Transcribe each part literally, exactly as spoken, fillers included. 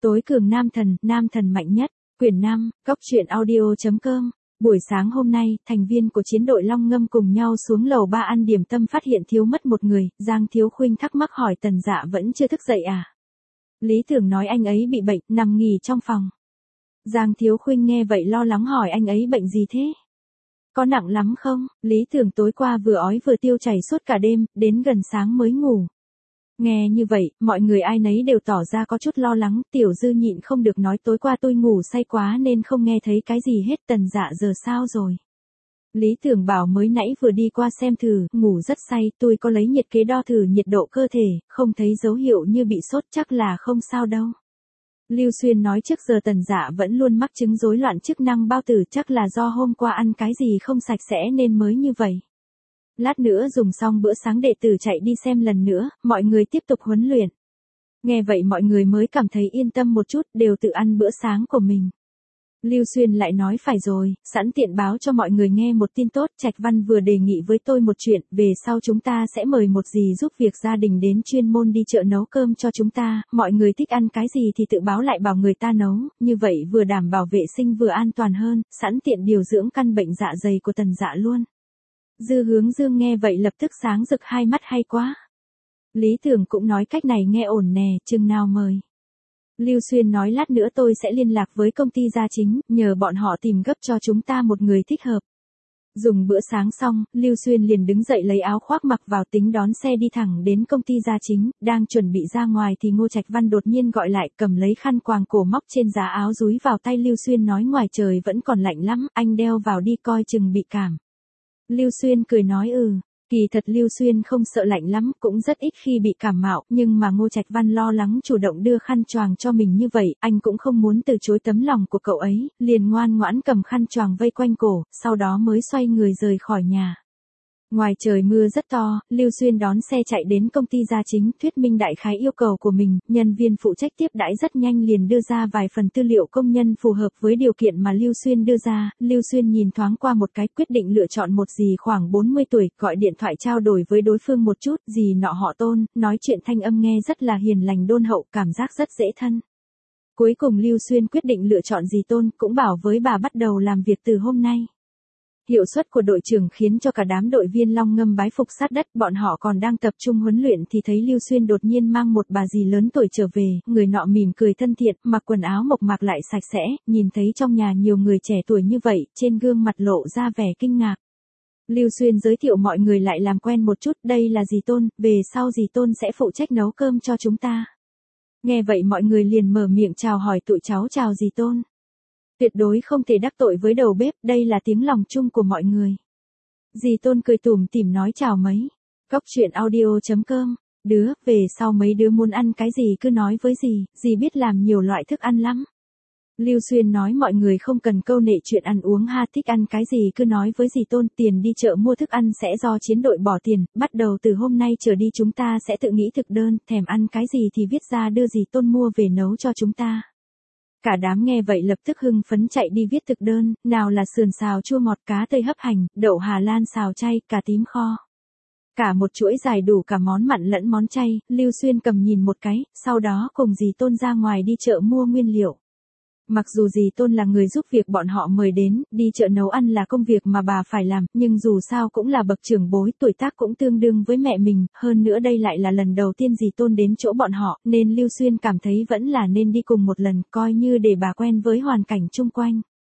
Tối cường nam thần, nam thần mạnh nhất, quyển năm, góc truyện audio.com. Buổi sáng hôm nay, thành viên của chiến đội Long Ngâm cùng nhau xuống lầu ba ăn điểm tâm phát hiện thiếu mất một người, Giang Thiếu Khuynh thắc mắc hỏi Tần Dạ vẫn chưa thức dậy à? Lý Tưởng nói anh ấy bị bệnh, nằm nghỉ trong phòng. Giang Thiếu Khuynh nghe vậy lo lắng hỏi anh ấy bệnh gì thế? Có nặng lắm không? Lý Tưởng tối qua vừa ói vừa tiêu chảy suốt cả đêm, đến gần sáng mới ngủ. Nghe như vậy, mọi người ai nấy đều tỏ ra có chút lo lắng, Tiểu Dư nhịn không được nói tối qua tôi ngủ say quá nên không nghe thấy cái gì hết. Tần Dạ giờ sao rồi? Lý Tưởng bảo mới nãy vừa đi qua xem thử, ngủ rất say, tôi có lấy nhiệt kế đo thử nhiệt độ cơ thể, không thấy dấu hiệu như bị sốt, chắc là không sao đâu. Lưu Xuyên nói trước giờ Tần Dạ vẫn luôn mắc chứng rối loạn chức năng bao tử, chắc là do hôm qua ăn cái gì không sạch sẽ nên mới như vậy. Lát nữa dùng xong bữa sáng đệ tử chạy đi xem lần nữa, mọi người tiếp tục huấn luyện. Nghe vậy mọi người mới cảm thấy yên tâm một chút, đều tự ăn bữa sáng của mình. Lưu Xuyên lại nói phải rồi, sẵn tiện báo cho mọi người nghe một tin tốt, Trạch Văn vừa đề nghị với tôi một chuyện, về sau chúng ta sẽ mời một dì giúp việc gia đình đến chuyên môn đi chợ nấu cơm cho chúng ta, mọi người thích ăn cái gì thì tự báo lại bảo người ta nấu, như vậy vừa đảm bảo vệ sinh vừa an toàn hơn, sẵn tiện điều dưỡng căn bệnh dạ dày của Tần Dạ luôn. Dư Hướng Dương nghe vậy lập tức sáng rực hai mắt, hay quá. Lý Tưởng cũng nói cách này nghe ổn nè, chừng nào mời. Lưu Xuyên nói lát nữa tôi sẽ liên lạc với công ty gia chính, nhờ bọn họ tìm gấp cho chúng ta một người thích hợp. Dùng bữa sáng xong, Lưu Xuyên liền đứng dậy lấy áo khoác mặc vào tính đón xe đi thẳng đến công ty gia chính, đang chuẩn bị ra ngoài thì Ngô Trạch Văn đột nhiên gọi lại, cầm lấy khăn quàng cổ móc trên giá áo dúi vào tay Lưu Xuyên nói ngoài trời vẫn còn lạnh lắm, anh đeo vào đi coi chừng bị cảm. Lưu Xuyên cười nói ừ, kỳ thật Lưu Xuyên không sợ lạnh lắm, cũng rất ít khi bị cảm mạo, nhưng mà Ngô Trạch Văn lo lắng chủ động đưa khăn choàng cho mình như vậy, anh cũng không muốn từ chối tấm lòng của cậu ấy, liền ngoan ngoãn cầm khăn choàng vây quanh cổ, sau đó mới xoay người rời khỏi nhà. Ngoài trời mưa rất to, Lưu Xuyên đón xe chạy đến công ty gia chính, thuyết minh đại khái yêu cầu của mình, nhân viên phụ trách tiếp đãi rất nhanh liền đưa ra vài phần tư liệu công nhân phù hợp với điều kiện mà Lưu Xuyên đưa ra. Lưu Xuyên nhìn thoáng qua một cái quyết định lựa chọn một dì khoảng bốn mươi tuổi, gọi điện thoại trao đổi với đối phương một chút, dì nọ họ Tôn, nói chuyện thanh âm nghe rất là hiền lành đôn hậu, cảm giác rất dễ thân. Cuối cùng Lưu Xuyên quyết định lựa chọn dì Tôn, cũng bảo với bà bắt đầu làm việc từ hôm nay. Hiệu suất của đội trưởng khiến cho cả đám đội viên Long Ngâm bái phục sát đất, bọn họ còn đang tập trung huấn luyện thì thấy Lưu Xuyên đột nhiên mang một bà dì lớn tuổi trở về, người nọ mỉm cười thân thiện, mặc quần áo mộc mạc lại sạch sẽ, nhìn thấy trong nhà nhiều người trẻ tuổi như vậy, trên gương mặt lộ ra vẻ kinh ngạc. Lưu Xuyên giới thiệu mọi người lại làm quen một chút, đây là dì Tôn, về sau dì Tôn sẽ phụ trách nấu cơm cho chúng ta. Nghe vậy mọi người liền mở miệng chào hỏi tụi cháu chào dì Tôn. Tuyệt đối không thể đắc tội với đầu bếp, đây là tiếng lòng chung của mọi người. Dì Tôn cười tủm tỉm nói chào mấy. Góc truyện audio.com. Đứa, về sau mấy đứa muốn ăn cái gì cứ nói với dì, dì biết làm nhiều loại thức ăn lắm. Lưu Xuyên nói mọi người không cần câu nệ chuyện ăn uống ha, thích ăn cái gì cứ nói với dì Tôn, tiền đi chợ mua thức ăn sẽ do chiến đội bỏ tiền, bắt đầu từ hôm nay trở đi chúng ta sẽ tự nghĩ thực đơn, thèm ăn cái gì thì viết ra đưa dì Tôn mua về nấu cho chúng ta. Cả đám nghe vậy lập tức hưng phấn chạy đi viết thực đơn, nào là sườn xào chua ngọt, cá tây hấp hành, đậu Hà Lan xào chay, cà tím kho. Cả một chuỗi dài đủ cả món mặn lẫn món chay, Lưu Xuyên cầm nhìn một cái, sau đó cùng dì Tôn ra ngoài đi chợ mua nguyên liệu. Mặc dù dì Tôn là người giúp việc bọn họ mời đến, đi chợ nấu ăn là công việc mà bà phải làm, nhưng dù sao cũng là bậc trưởng bối, tuổi tác cũng tương đương với mẹ mình, hơn nữa đây lại là lần đầu tiên dì Tôn đến chỗ bọn họ, nên Lưu Xuyên cảm thấy vẫn là nên đi cùng một lần, coi như để bà quen với hoàn cảnh chung quanh.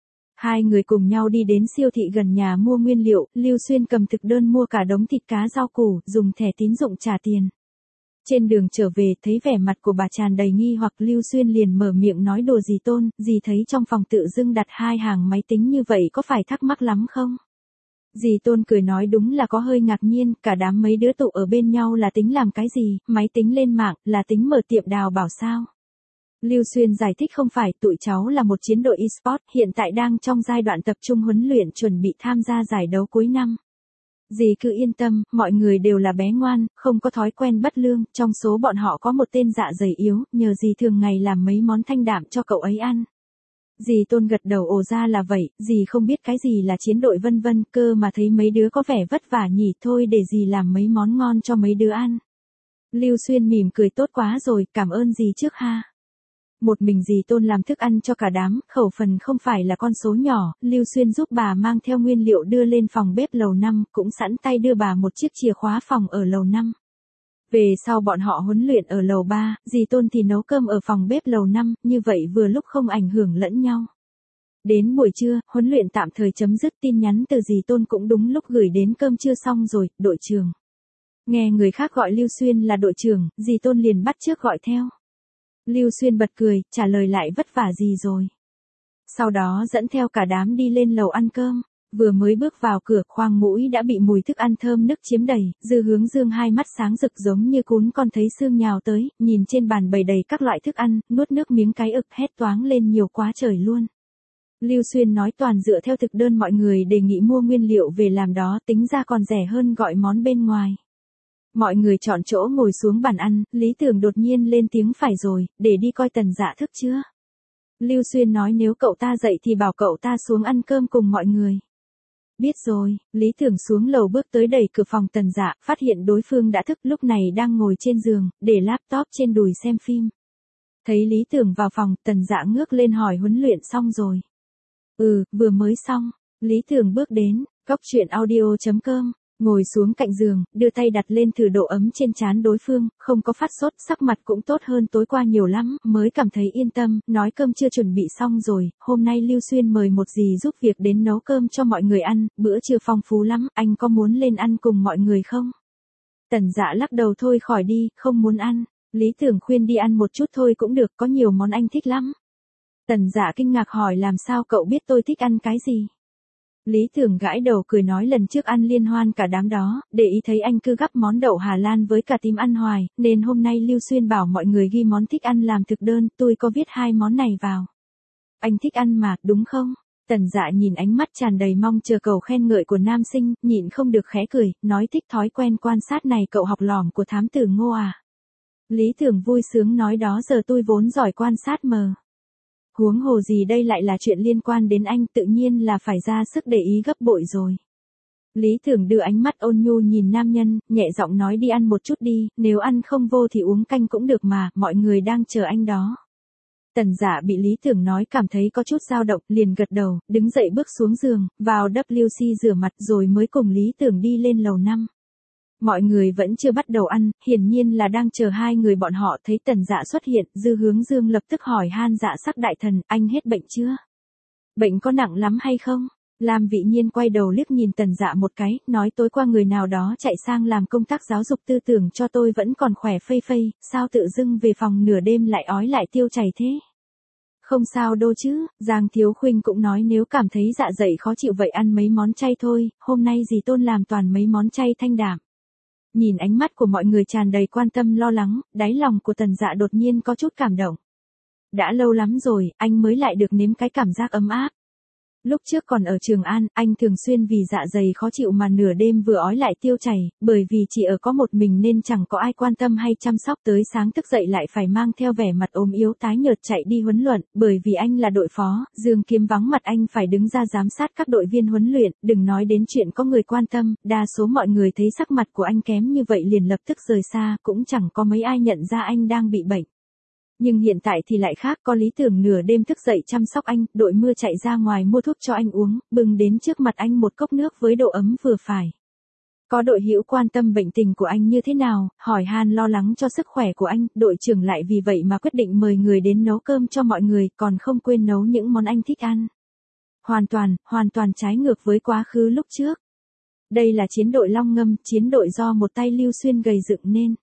Hai người cùng nhau đi đến siêu thị gần nhà mua nguyên liệu, Lưu Xuyên cầm thực đơn mua cả đống thịt cá rau củ, dùng thẻ tín dụng trả tiền. Trên đường trở về, thấy vẻ mặt của bà tràn đầy nghi hoặc, Lưu Xuyên liền mở miệng nói đùa dì Tôn, dì thấy trong phòng tự dưng đặt hai hàng máy tính như vậy có phải thắc mắc lắm không? Dì Tôn cười nói đúng là có hơi ngạc nhiên, cả đám mấy đứa tụ ở bên nhau là tính làm cái gì, máy tính lên mạng, là tính mở tiệm đào bảo sao? Lưu Xuyên giải thích không phải, tụi cháu là một chiến đội e-sport, hiện tại đang trong giai đoạn tập trung huấn luyện chuẩn bị tham gia giải đấu cuối năm. Dì cứ yên tâm, mọi người đều là bé ngoan, không có thói quen bất lương, trong số bọn họ có một tên dạ dày yếu, nhờ dì thường ngày làm mấy món thanh đạm cho cậu ấy ăn. Dì Tôn gật đầu ồ ra là vậy, dì không biết cái gì là chiến đội vân vân, cơ mà thấy mấy đứa có vẻ vất vả nhỉ, thôi để dì làm mấy món ngon cho mấy đứa ăn. Lưu Xuyên mỉm cười tốt quá rồi, cảm ơn dì trước ha. Một mình dì Tôn làm thức ăn cho cả đám, khẩu phần không phải là con số nhỏ, Lưu Xuyên giúp bà mang theo nguyên liệu đưa lên phòng bếp lầu năm, cũng sẵn tay đưa bà một chiếc chìa khóa phòng ở lầu năm. Về sau bọn họ huấn luyện ở lầu ba, dì Tôn thì nấu cơm ở phòng bếp lầu năm, như vậy vừa lúc không ảnh hưởng lẫn nhau. Đến buổi trưa, huấn luyện tạm thời chấm dứt, tin nhắn từ dì Tôn cũng đúng lúc gửi đến cơm trưa xong rồi, đội trưởng. Nghe người khác gọi Lưu Xuyên là đội trưởng, dì Tôn liền bắt chước gọi theo. Lưu Xuyên bật cười, trả lời lại vất vả gì rồi. Sau đó dẫn theo cả đám đi lên lầu ăn cơm. Vừa mới bước vào cửa, khoang mũi đã bị mùi thức ăn thơm nức chiếm đầy, Dư Hướng Dương hai mắt sáng rực giống như cún con thấy xương nhào tới, nhìn trên bàn bày đầy các loại thức ăn, nuốt nước miếng cái ực hét toáng lên nhiều quá trời luôn. Lưu Xuyên nói toàn dựa theo thực đơn mọi người đề nghị mua nguyên liệu về làm đó, tính ra còn rẻ hơn gọi món bên ngoài. Mọi người chọn chỗ ngồi xuống bàn ăn, Lý Tưởng đột nhiên lên tiếng phải rồi, để đi coi Tần Dạ thức chưa? Lưu Xuyên nói nếu cậu ta dậy thì bảo cậu ta xuống ăn cơm cùng mọi người. Biết rồi, Lý Tưởng xuống lầu bước tới đẩy cửa phòng Tần Dạ, phát hiện đối phương đã thức, lúc này đang ngồi trên giường, để laptop trên đùi xem phim. Thấy Lý Tưởng vào phòng, Tần Dạ ngước lên hỏi huấn luyện xong rồi. Ừ, vừa mới xong. Lý Tưởng bước đến, góc truyện audio chấm com, ngồi xuống cạnh giường, đưa tay đặt lên thử độ ấm trên trán đối phương, không có phát sốt, sắc mặt cũng tốt hơn tối qua nhiều lắm, mới cảm thấy yên tâm, nói cơm chưa chuẩn bị xong rồi, hôm nay Lưu Xuyên mời một dì giúp việc đến nấu cơm cho mọi người ăn, bữa trưa phong phú lắm, anh có muốn lên ăn cùng mọi người không? Tần Dạ lắc đầu thôi khỏi đi, không muốn ăn. Lý Tưởng khuyên đi ăn một chút thôi cũng được, có nhiều món anh thích lắm. Tần Dạ kinh ngạc hỏi làm sao cậu biết tôi thích ăn cái gì? Lý Tưởng gãi đầu cười nói lần trước ăn liên hoan cả đám đó, để ý thấy anh cứ gắp món đậu Hà Lan với cả tím ăn hoài, nên hôm nay Lưu Xuyên bảo mọi người ghi món thích ăn làm thực đơn, tôi có viết hai món này vào. Anh thích ăn mà, đúng không? Tần Dạ nhìn ánh mắt tràn đầy mong chờ cầu khen ngợi của nam sinh, nhịn không được khẽ cười, nói thích thói quen quan sát này cậu học lỏm của thám tử Ngô à. Lý Tưởng vui sướng nói đó giờ tôi vốn giỏi quan sát mờ. Huống hồ gì đây lại là chuyện liên quan đến anh, tự nhiên là phải ra sức để ý gấp bội rồi. Lý Tưởng đưa ánh mắt ôn nhu nhìn nam nhân, nhẹ giọng nói đi ăn một chút đi, nếu ăn không vô thì uống canh cũng được mà, mọi người đang chờ anh đó. Tần Dạ bị Lý Tưởng nói cảm thấy có chút dao động, liền gật đầu, đứng dậy bước xuống giường, vào W C rửa mặt rồi mới cùng Lý Tưởng đi lên lầu năm. Mọi người vẫn chưa bắt đầu ăn, hiển nhiên là đang chờ hai người bọn họ. Thấy Tần Dạ xuất hiện, Dư Hướng Dương lập tức hỏi han Dạ sắc đại thần, anh hết bệnh chưa? Bệnh có nặng lắm hay không? Lam Vị Nhiên quay đầu liếc nhìn Tần Dạ một cái, nói tối qua người nào đó chạy sang làm công tác giáo dục tư tưởng cho tôi vẫn còn khỏe phây phây, sao tự dưng về phòng nửa đêm lại ói lại tiêu chảy thế? Không sao đâu chứ, Giang Thiếu Khuynh cũng nói nếu cảm thấy dạ dày khó chịu vậy ăn mấy món chay thôi, hôm nay dì Tôn làm toàn mấy món chay thanh đạm. Nhìn ánh mắt của mọi người tràn đầy quan tâm lo lắng, đáy lòng của Tần Dạ đột nhiên có chút cảm động. Đã lâu lắm rồi, anh mới lại được nếm cái cảm giác ấm áp. Lúc trước còn ở Trường An, anh thường xuyên vì dạ dày khó chịu mà nửa đêm vừa ói lại tiêu chảy, bởi vì chỉ ở có một mình nên chẳng có ai quan tâm hay chăm sóc, tới sáng thức dậy lại phải mang theo vẻ mặt ốm yếu tái nhợt chạy đi huấn luyện, bởi vì anh là đội phó, Dương Kiếm vắng mặt anh phải đứng ra giám sát các đội viên huấn luyện, đừng nói đến chuyện có người quan tâm, đa số mọi người thấy sắc mặt của anh kém như vậy liền lập tức rời xa, cũng chẳng có mấy ai nhận ra anh đang bị bệnh. Nhưng hiện tại thì lại khác, có Lý Tưởng nửa đêm thức dậy chăm sóc anh, đội mưa chạy ra ngoài mua thuốc cho anh uống, bưng đến trước mặt anh một cốc nước với độ ấm vừa phải. Có đội hữu quan tâm bệnh tình của anh như thế nào, hỏi han lo lắng cho sức khỏe của anh, đội trưởng lại vì vậy mà quyết định mời người đến nấu cơm cho mọi người, còn không quên nấu những món anh thích ăn. Hoàn toàn, hoàn toàn trái ngược với quá khứ lúc trước. Đây là chiến đội Long Ngâm, chiến đội do một tay Lưu Xuyên gầy dựng nên.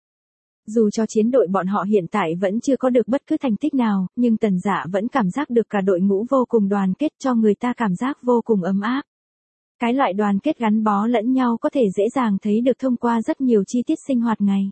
Dù cho chiến đội bọn họ hiện tại vẫn chưa có được bất cứ thành tích nào, nhưng Tần Dạ vẫn cảm giác được cả đội ngũ vô cùng đoàn kết, cho người ta cảm giác vô cùng ấm áp. Cái loại đoàn kết gắn bó lẫn nhau có thể dễ dàng thấy được thông qua rất nhiều chi tiết sinh hoạt ngày.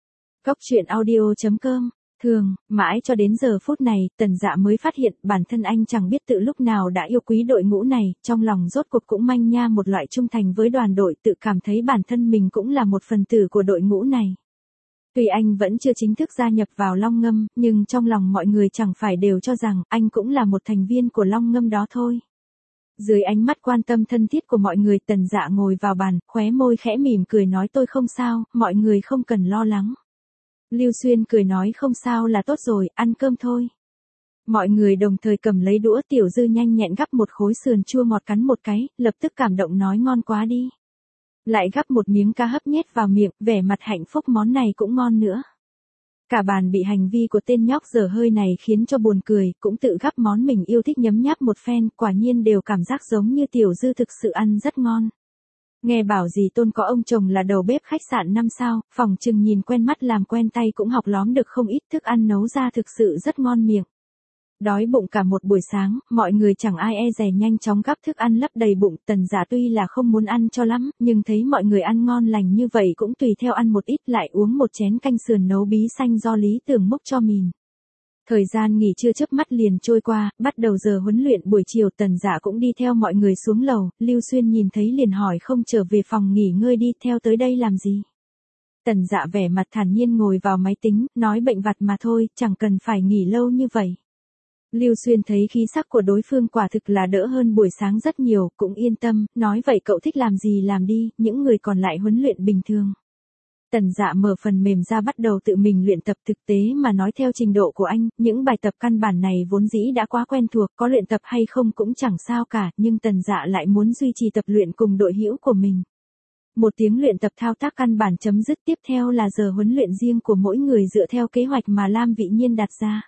Góc truyện audio chấm com. Thường, mãi cho đến giờ phút này, Tần Dạ mới phát hiện bản thân anh chẳng biết tự lúc nào đã yêu quý đội ngũ này, trong lòng rốt cuộc cũng manh nha một loại trung thành với đoàn đội, tự cảm thấy bản thân mình cũng là một phần tử của đội ngũ này. Tuy anh vẫn chưa chính thức gia nhập vào Long Ngâm, nhưng trong lòng mọi người chẳng phải đều cho rằng anh cũng là một thành viên của Long Ngâm đó thôi. Dưới ánh mắt quan tâm thân thiết của mọi người, Tần Dạ ngồi vào bàn, khóe môi khẽ mỉm cười nói tôi không sao, mọi người không cần lo lắng. Lưu Xuyên cười nói không sao là tốt rồi, ăn cơm thôi. Mọi người đồng thời cầm lấy đũa, Tiểu Dư nhanh nhẹn gắp một khối sườn chua ngọt cắn một cái, lập tức cảm động nói ngon quá đi. Lại gắp một miếng cá hấp nhét vào miệng, vẻ mặt hạnh phúc món này cũng ngon nữa. Cả bàn bị hành vi của tên nhóc dở hơi này khiến cho buồn cười, cũng tự gắp món mình yêu thích nhấm nháp một phen, quả nhiên đều cảm giác giống như Tiểu Dư thực sự ăn rất ngon. Nghe bảo dì Tôn có ông chồng là đầu bếp khách sạn năm sao, phòng chừng nhìn quen mắt làm quen tay cũng học lóm được không ít, thức ăn nấu ra thực sự rất ngon miệng. Đói bụng cả một buổi sáng, mọi người chẳng ai e dè nhanh chóng gắp thức ăn lấp đầy bụng. Tần Dạ tuy là không muốn ăn cho lắm, nhưng thấy mọi người ăn ngon lành như vậy cũng tùy theo ăn một ít, lại uống một chén canh sườn nấu bí xanh do Lý Tưởng múc cho mìn. Thời gian nghỉ trưa chớp mắt liền trôi qua, bắt đầu giờ huấn luyện buổi chiều. Tần Dạ cũng đi theo mọi người xuống lầu, Lưu Xuyên nhìn thấy liền hỏi không trở về phòng nghỉ ngơi đi, theo tới đây làm gì? Tần Dạ vẻ mặt thản nhiên ngồi vào máy tính, nói bệnh vặt mà thôi, chẳng cần phải nghỉ lâu như vậy. Lưu Xuyên thấy khí sắc của đối phương quả thực là đỡ hơn buổi sáng rất nhiều, cũng yên tâm, nói vậy cậu thích làm gì làm đi, những người còn lại huấn luyện bình thường. Tần Dạ mở phần mềm ra bắt đầu tự mình luyện tập. Thực tế mà nói theo trình độ của anh, những bài tập căn bản này vốn dĩ đã quá quen thuộc, có luyện tập hay không cũng chẳng sao cả, nhưng Tần Dạ lại muốn duy trì tập luyện cùng đội hữu của mình. Một tiếng luyện tập thao tác căn bản chấm dứt, tiếp theo là giờ huấn luyện riêng của mỗi người dựa theo kế hoạch mà Lam Vị Nhiên đặt ra.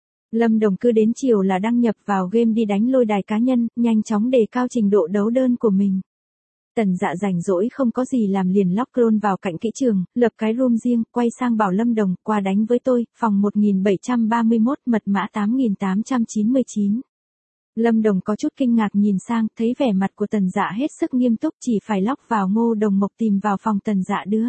Lâm Đồng cứ đến chiều là đăng nhập vào game đi đánh lôi đài cá nhân, nhanh chóng đề cao trình độ đấu đơn của mình. Tần Dạ rảnh rỗi không có gì làm liền log cron vào cạnh kỹ trường, lập cái room riêng, quay sang bảo Lâm Đồng, qua đánh với tôi, phòng một nghìn bảy trăm ba mươi mốt, mật mã tám nghìn tám trăm chín mươi chín. Lâm Đồng có chút kinh ngạc nhìn sang, thấy vẻ mặt của Tần Dạ hết sức nghiêm túc, chỉ phải log vào Ngô Đồng Mộc tìm vào phòng Tần Dạ đưa.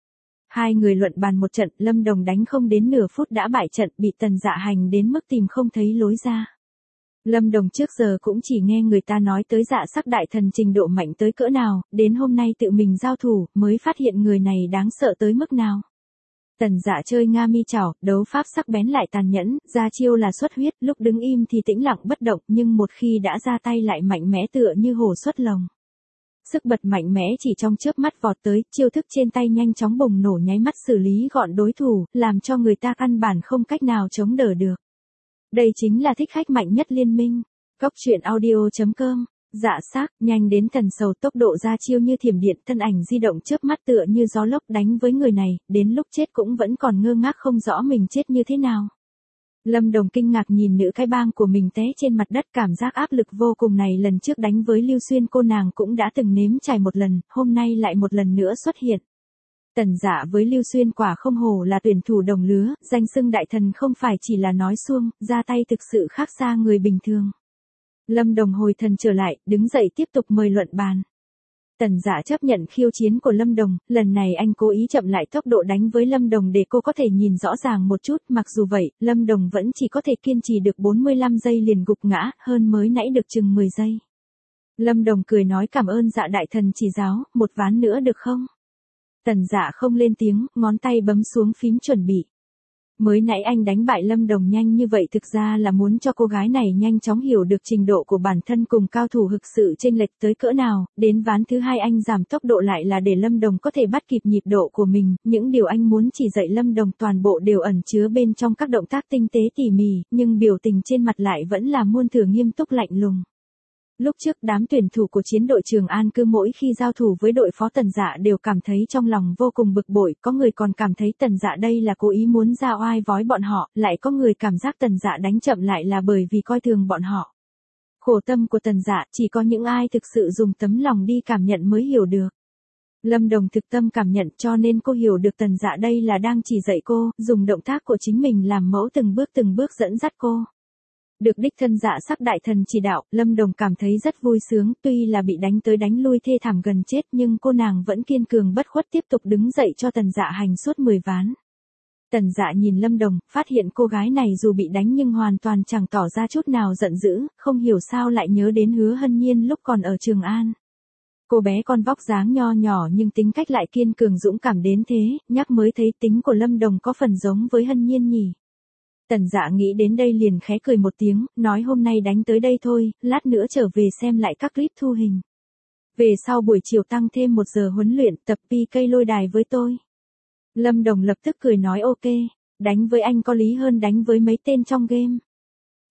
Hai người luận bàn một trận, Lâm Đồng đánh không đến nửa phút đã bại trận, bị Tần Dạ hành đến mức tìm không thấy lối ra. Lâm Đồng trước giờ cũng chỉ nghe người ta nói tới Dạ Sắc đại thần trình độ mạnh tới cỡ nào, đến hôm nay tự mình giao thủ, mới phát hiện người này đáng sợ tới mức nào. Tần Dạ chơi Nga mi chảo, đấu pháp sắc bén lại tàn nhẫn, ra chiêu là xuất huyết, lúc đứng im thì tĩnh lặng bất động, nhưng một khi đã ra tay lại mạnh mẽ tựa như hổ xuất lồng. Sức bật mạnh mẽ chỉ trong chớp mắt vọt tới, chiêu thức trên tay nhanh chóng bùng nổ nháy mắt xử lý gọn đối thủ, làm cho người ta căn bản không cách nào chống đỡ được. Đây chính là thích khách mạnh nhất liên minh. Góc truyện audio chấm com. Dạ Sắc, nhanh đến thần sầu, tốc độ ra chiêu như thiểm điện, thân ảnh di động chớp mắt tựa như gió lốc đánh với người này, đến lúc chết cũng vẫn còn ngơ ngác không rõ mình chết như thế nào. Lâm Đồng kinh ngạc nhìn nữ cái bang của mình té trên mặt đất, cảm giác áp lực vô cùng này lần trước đánh với Lưu Xuyên cô nàng cũng đã từng nếm trải một lần, hôm nay lại một lần nữa xuất hiện. Tần Dạ với Lưu Xuyên quả không hổ là tuyển thủ đồng lứa, danh xưng đại thần không phải chỉ là nói suông, ra tay thực sự khác xa người bình thường. Lâm Đồng hồi thần trở lại, đứng dậy tiếp tục mời luận bàn. Tần Dạ chấp nhận khiêu chiến của Lâm Đồng, lần này anh cố ý chậm lại tốc độ đánh với Lâm Đồng để cô có thể nhìn rõ ràng một chút, mặc dù vậy, Lâm Đồng vẫn chỉ có thể kiên trì được bốn mươi lăm giây liền gục ngã, hơn mới nãy được chừng mười giây. Lâm Đồng cười nói cảm ơn Dạ đại thần chỉ giáo, một ván nữa được không? Tần Dạ không lên tiếng, ngón tay bấm xuống phím chuẩn bị. Mới nãy anh đánh bại Lâm Đồng nhanh như vậy thực ra là muốn cho cô gái này nhanh chóng hiểu được trình độ của bản thân cùng cao thủ thực sự chênh lệch tới cỡ nào, đến ván thứ hai anh giảm tốc độ lại là để Lâm Đồng có thể bắt kịp nhịp độ của mình, những điều anh muốn chỉ dạy Lâm Đồng toàn bộ đều ẩn chứa bên trong các động tác tinh tế tỉ mỉ, nhưng biểu tình trên mặt lại vẫn là muôn thừa nghiêm túc lạnh lùng. Lúc trước đám tuyển thủ của chiến đội Trường An cứ mỗi khi giao thủ với đội phó Tần Dạ đều cảm thấy trong lòng vô cùng bực bội, có người còn cảm thấy Tần Dạ đây là cố ý muốn ra oai vói bọn họ, lại có người cảm giác Tần Dạ đánh chậm lại là bởi vì coi thường bọn họ. Khổ tâm của Tần Dạ chỉ có những ai thực sự dùng tấm lòng đi cảm nhận mới hiểu được. Lâm Đồng thực tâm cảm nhận cho nên cô hiểu được Tần Dạ đây là đang chỉ dạy cô, dùng động tác của chính mình làm mẫu từng bước từng bước dẫn dắt cô. Được đích thân Dạ Sắc đại thần chỉ đạo, Lâm Đồng cảm thấy rất vui sướng, tuy là bị đánh tới đánh lui thê thảm gần chết nhưng cô nàng vẫn kiên cường bất khuất tiếp tục đứng dậy cho Tần Dạ hành suốt mười ván. Tần Dạ nhìn Lâm Đồng, phát hiện cô gái này dù bị đánh nhưng hoàn toàn chẳng tỏ ra chút nào giận dữ, không hiểu sao lại nhớ đến Hứa Hân Nhiên lúc còn ở Trường An. Cô bé con vóc dáng nho nhỏ nhưng tính cách lại kiên cường dũng cảm đến thế, nhắc mới thấy tính của Lâm Đồng có phần giống với Hân Nhiên nhỉ. Tần Dạ nghĩ đến đây liền khẽ cười một tiếng, nói hôm nay đánh tới đây thôi, lát nữa trở về xem lại các clip thu hình. Về sau buổi chiều tăng thêm một giờ huấn luyện tập pê ca lôi đài với tôi. Lâm Đồng lập tức cười nói ok, đánh với anh có lý hơn đánh với mấy tên trong game.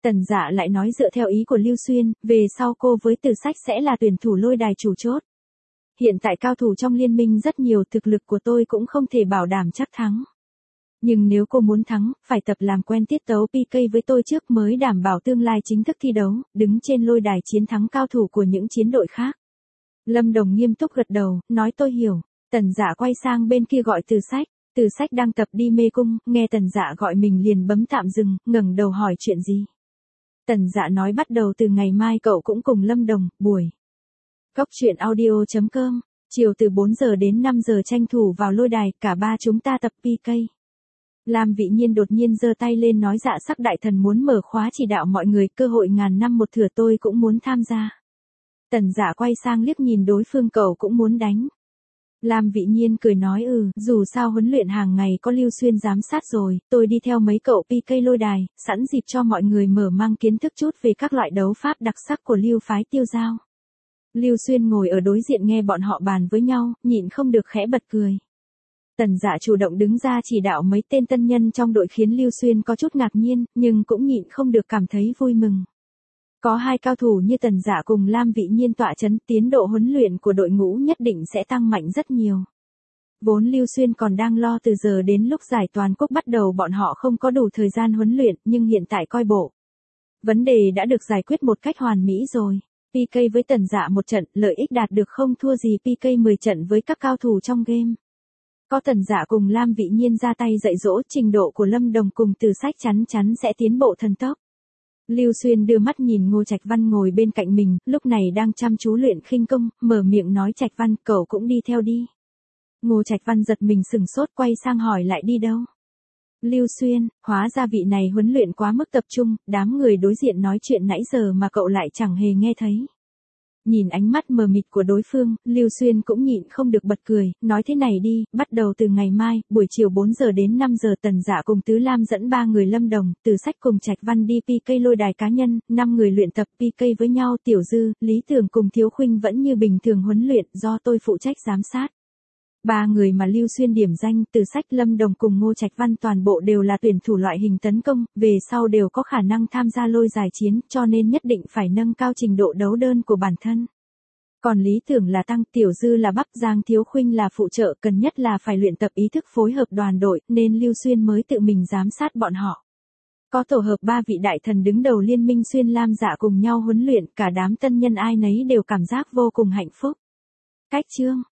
Tần Dạ lại nói dựa theo ý của Lưu Xuyên, về sau cô với Từ Sách sẽ là tuyển thủ lôi đài chủ chốt. Hiện tại cao thủ trong liên minh rất nhiều, thực lực của tôi cũng không thể bảo đảm chắc thắng. Nhưng nếu cô muốn thắng, phải tập làm quen tiết tấu pê ca với tôi trước mới đảm bảo tương lai chính thức thi đấu, đứng trên lôi đài chiến thắng cao thủ của những chiến đội khác. Lâm Đồng nghiêm túc gật đầu, nói tôi hiểu. Tần Dạ quay sang bên kia gọi Từ Sách. Từ Sách đang tập đi mê cung, nghe Tần Dạ gọi mình liền bấm tạm dừng, ngẩng đầu hỏi chuyện gì. Tần Dạ nói bắt đầu từ ngày mai cậu cũng cùng Lâm Đồng, buổi. Cốc truyện audio chấm com, chiều từ bốn giờ đến năm giờ tranh thủ vào lôi đài, cả ba chúng ta tập pê ca. Lam Vị Nhiên đột nhiên giơ tay lên nói Dạ Sắc đại thần muốn mở khóa chỉ đạo mọi người, cơ hội ngàn năm một thửa tôi cũng muốn tham gia. Tần Dạ quay sang liếc nhìn đối phương, cậu cũng muốn đánh. Lam Vị Nhiên cười nói ừ, dù sao huấn luyện hàng ngày có Lưu Xuyên giám sát rồi, tôi đi theo mấy cậu pê ca lôi đài, sẵn dịp cho mọi người mở mang kiến thức chút về các loại đấu pháp đặc sắc của Lưu phái Tiêu Giao. Lưu Xuyên ngồi ở đối diện nghe bọn họ bàn với nhau, nhịn không được khẽ bật cười. Tần Dạ chủ động đứng ra chỉ đạo mấy tên tân nhân trong đội khiến Lưu Xuyên có chút ngạc nhiên, nhưng cũng nhịn không được cảm thấy vui mừng. Có hai cao thủ như Tần Dạ cùng Lam Vị Nhiên tọa chấn, tiến độ huấn luyện của đội ngũ nhất định sẽ tăng mạnh rất nhiều. Vốn Lưu Xuyên còn đang lo từ giờ đến lúc giải toàn quốc bắt đầu bọn họ không có đủ thời gian huấn luyện, nhưng hiện tại coi bộ. Vấn đề đã được giải quyết một cách hoàn mỹ rồi. pê ca với Tần Dạ một trận, lợi ích đạt được không thua gì pê ca mười trận với các cao thủ trong game. Có Tần Dạ cùng Lam Vị Nhiên ra tay dạy dỗ, trình độ của Lâm Đồng cùng Từ Sách chắn chắn sẽ tiến bộ thần tốc. Lưu Xuyên đưa mắt nhìn Ngô Trạch Văn ngồi bên cạnh mình, lúc này đang chăm chú luyện khinh công, mở miệng nói Trạch Văn, cậu cũng đi theo đi. Ngô Trạch Văn giật mình sừng sốt, quay sang hỏi lại đi đâu. Lưu Xuyên, hóa ra vị này huấn luyện quá mức tập trung, đám người đối diện nói chuyện nãy giờ mà cậu lại chẳng hề nghe thấy. Nhìn ánh mắt mờ mịt của đối phương, Lưu Xuyên cũng nhịn không được bật cười, nói thế này đi, bắt đầu từ ngày mai, buổi chiều bốn giờ đến năm giờ Tần Dạ cùng Tứ Lam dẫn ba người Lâm Đồng, Từ Sách cùng Trạch Văn đi pê ca lôi đài cá nhân, năm người luyện tập pê ca với nhau, Tiểu Dư, Lý Tưởng cùng Thiếu Khuynh vẫn như bình thường huấn luyện, do tôi phụ trách giám sát. Ba người mà Lưu Xuyên điểm danh, Từ Sách, Lâm Đồng cùng Ngô Trạch Văn toàn bộ đều là tuyển thủ loại hình tấn công, về sau đều có khả năng tham gia lôi giải chiến, cho nên nhất định phải nâng cao trình độ đấu đơn của bản thân. Còn Lý Tưởng là tăng, Tiểu Dư là bắp, Giang Thiếu Khuynh là phụ trợ, cần nhất là phải luyện tập ý thức phối hợp đoàn đội, nên Lưu Xuyên mới tự mình giám sát bọn họ. Có tổ hợp ba vị đại thần đứng đầu liên minh Xuyên Lam Dạ cùng nhau huấn luyện, cả đám tân nhân ai nấy đều cảm giác vô cùng hạnh phúc. Cách chương